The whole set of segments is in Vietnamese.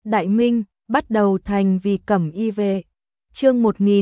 Đại Minh, bắt đầu thành vì cẩm y vệ. Chương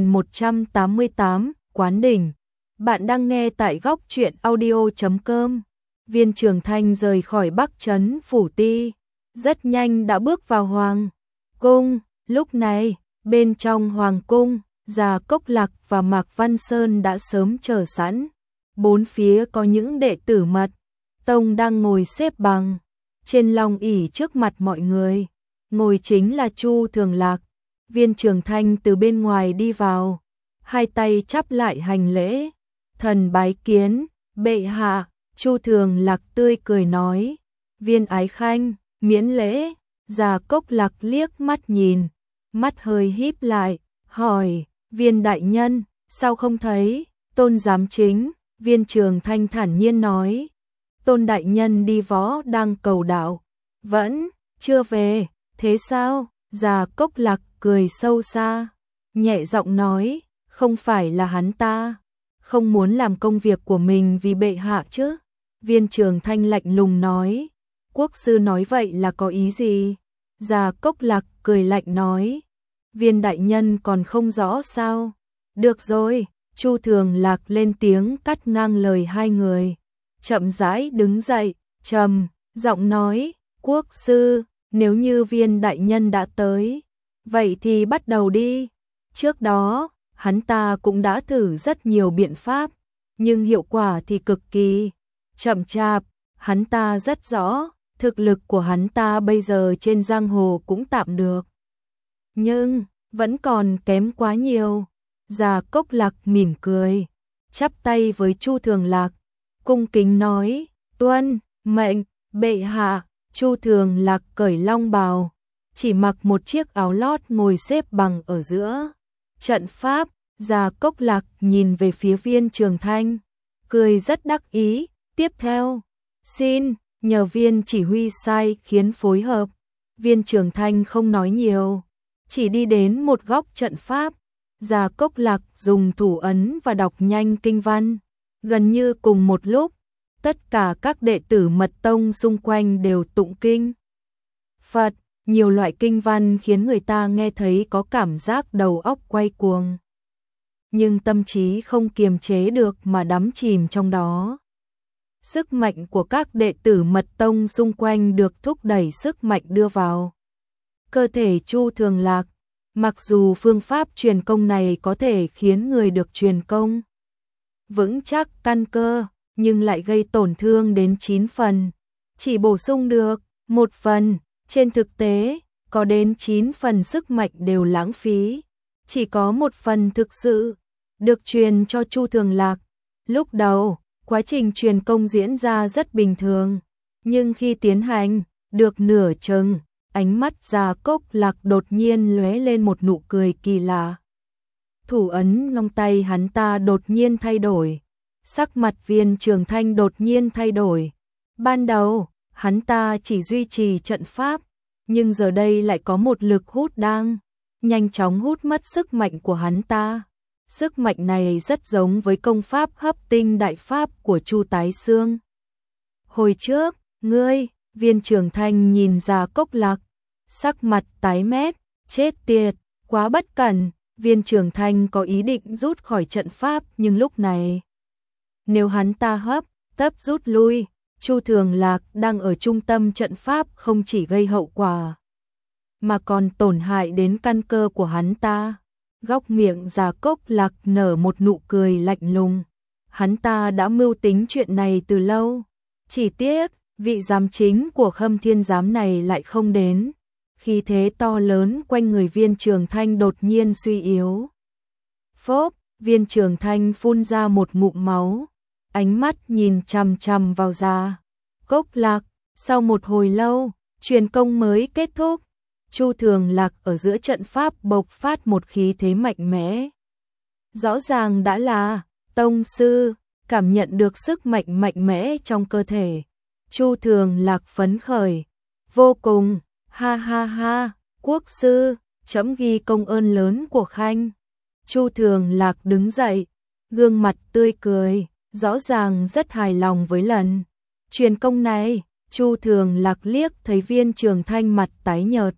1188, Quán Đỉnh. Bạn đang nghe tại góc truyện audio.com. Viên Trường Thanh rời khỏi Bắc Trấn Phủ Ti, rất nhanh đã bước vào Hoàng Cung. Lúc này, bên trong Hoàng Cung, Già Cốc Lạc và Mạc Văn Sơn đã sớm chờ sẵn. Bốn phía có những đệ tử mật tông đang ngồi xếp bằng trên long ỷ trước mặt mọi người. Ngồi chính là Chu Thường Lạc. Viên Trường Thanh từ bên ngoài đi vào, hai tay chắp lại hành lễ. Thần bái kiến, bệ hạ. Chu Thường Lạc tươi cười nói. Viên Ái Khanh, miễn lễ. Già Cốc Lạc liếc mắt nhìn, mắt hơi híp lại, hỏi, Viên đại nhân, sao không thấy Tôn giám chính? Viên Trường Thanh thản nhiên nói, Tôn đại nhân đi võ đang cầu đạo, vẫn chưa về. Thế sao? Già Cốc Lạc cười sâu xa, nhẹ giọng nói, không phải là hắn ta không muốn làm công việc của mình vì bệ hạ chứ? Viên Trường Thanh lạnh lùng nói, quốc sư nói vậy là có ý gì? Già Cốc Lạc cười lạnh nói, Viên đại nhân còn không rõ sao? Được rồi. Chu Thường Lạc lên tiếng cắt ngang lời hai người, chậm rãi đứng dậy, trầm giọng nói, quốc sư, nếu như Viên đại nhân đã tới, vậy thì bắt đầu đi. Trước đó, hắn ta cũng đã thử rất nhiều biện pháp, nhưng hiệu quả thì cực kỳ chậm chạp. Hắn ta rất rõ, thực lực của hắn ta bây giờ trên giang hồ cũng tạm được, nhưng vẫn còn kém quá nhiều. Già Cốc Lạc mỉm cười, chắp tay với Chu Thường Lạc, cung kính nói, tuân mệnh bệ hạ. Chu Thường Lạc cởi long bào, chỉ mặc một chiếc áo lót ngồi xếp bằng ở giữa trận pháp. Già Cốc Lạc nhìn về phía Viên Trường Thanh, cười rất đắc ý. Tiếp theo, xin nhờ Viên chỉ huy sai khiến phối hợp. Viên Trường Thanh không nói nhiều, chỉ đi đến một góc trận pháp. Già Cốc Lạc dùng thủ ấn và đọc nhanh kinh văn. Gần như cùng một lúc, tất cả các đệ tử mật tông xung quanh đều tụng kinh Phật. Nhiều loại kinh văn khiến người ta nghe thấy có cảm giác đầu óc quay cuồng, nhưng tâm trí không kiềm chế được mà đắm chìm trong đó. Sức mạnh của các đệ tử mật tông xung quanh được thúc đẩy sức mạnh đưa vào cơ thể Chu Thường Lạc. Mặc dù phương pháp truyền công này có thể khiến người được truyền công vững chắc căn cơ, nhưng lại gây tổn thương đến 9 phần, chỉ bổ sung được 1 phần. Trên thực tế, có đến 9 phần sức mạnh đều lãng phí, chỉ có 1 phần thực sự được truyền cho Chu Thường Lạc. Lúc đầu, quá trình truyền công diễn ra rất bình thường, nhưng khi tiến hành được nửa chừng, ánh mắt Già Cốc Lạc đột nhiên lóe lên một nụ cười kỳ lạ. Thủ ấn long tay hắn ta đột nhiên thay đổi, sắc mặt Viên Trường Thanh đột nhiên thay đổi. Ban đầu, hắn ta chỉ duy trì trận pháp, nhưng giờ đây lại có một lực hút đang nhanh chóng hút mất sức mạnh của hắn ta. Sức mạnh này rất giống với công pháp hấp tinh đại pháp của Chu Tái Xương. Hồi trước, ngươi, Viên Trường Thanh nhìn Già Cốc Lạc, sắc mặt tái mét, chết tiệt, quá bất cẩn. Viên Trường Thanh có ý định rút khỏi trận pháp, nhưng lúc này, nếu hắn ta hấp tấp rút lui, Chu Thường Lạc đang ở trung tâm trận pháp không chỉ gây hậu quả, mà còn tổn hại đến căn cơ của hắn ta. Góc miệng Già Cốc Lạc nở một nụ cười lạnh lùng. Hắn ta đã mưu tính chuyện này từ lâu, chỉ tiếc vị giám chính của Khâm Thiên Giám này lại không đến. Khí thế to lớn quanh người Viên Trường Thanh đột nhiên suy yếu. Phốp, Viên Trường Thanh phun ra một ngụm máu, ánh mắt nhìn chằm chằm vào Già Cốc Lạc. Sau một hồi lâu, truyền công mới kết thúc. Chu Thường Lạc ở giữa trận pháp bộc phát một khí thế mạnh mẽ. Rõ ràng đã là tông sư, cảm nhận được sức mạnh mạnh mẽ trong cơ thể. Chu Thường Lạc phấn khởi vô cùng, ha ha ha, quốc sư, trẫm ghi công ơn lớn của Khanh. Chu Thường Lạc đứng dậy, gương mặt tươi cười, rõ ràng rất hài lòng với lần truyền công này. Chu Thường Lạc liếc thấy Viên Trường Thanh mặt tái nhợt,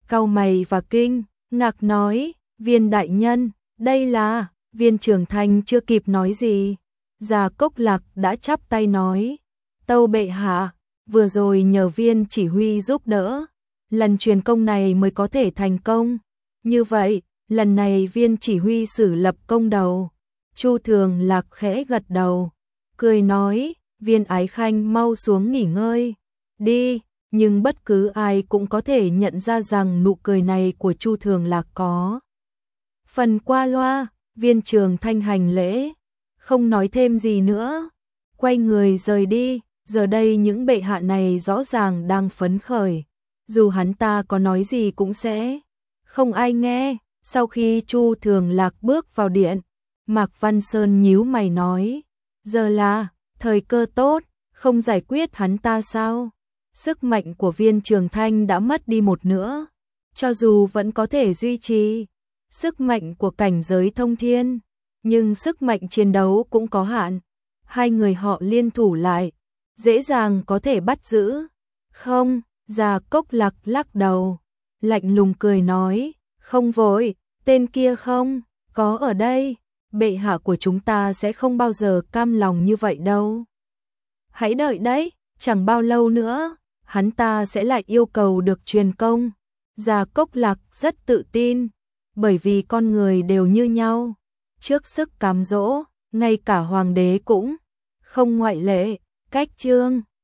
cau mày và kinh ngạc nói, Viên đại nhân, đây là, Viên Trường Thanh chưa kịp nói gì. Gia Cốc Lạc đã chắp tay nói, tâu bệ hạ, vừa rồi nhờ Viên chỉ huy giúp đỡ, lần truyền công này mới có thể thành công. Như vậy, lần này Viên chỉ huy xử lập công đầu. Chu Thường Lạc khẽ gật đầu, cười nói, Viên Ái Khanh mau xuống nghỉ ngơi, đi. Nhưng bất cứ ai cũng có thể nhận ra rằng nụ cười này của Chu Thường Lạc có phần qua loa. Viên Trường Thanh hành lễ, không nói thêm gì nữa, quay người rời đi. Giờ đây những bệ hạ này rõ ràng đang phấn khởi, dù hắn ta có nói gì cũng sẽ không ai nghe. Sau khi Chu Thường Lạc bước vào điện, Mạc Văn Sơn nhíu mày nói, giờ là thời cơ tốt, không giải quyết hắn ta sao? Sức mạnh của Viên Trường Thanh đã mất đi một nửa, cho dù vẫn có thể duy trì sức mạnh của cảnh giới thông thiên, nhưng sức mạnh chiến đấu cũng có hạn. Hai người họ liên thủ lại, dễ dàng có thể bắt giữ. Không, Gia Cốc Lạc lắc đầu, lạnh lùng cười nói, không vội, tên kia không có ở đây, bệ hạ của chúng ta sẽ không bao giờ cam lòng như vậy đâu. Hãy đợi đấy, chẳng bao lâu nữa, hắn ta sẽ lại yêu cầu được truyền công. Gia Cốc Lạc rất tự tin, bởi vì con người đều như nhau, trước sức cám dỗ, ngay cả hoàng đế cũng không ngoại lệ. Cách chương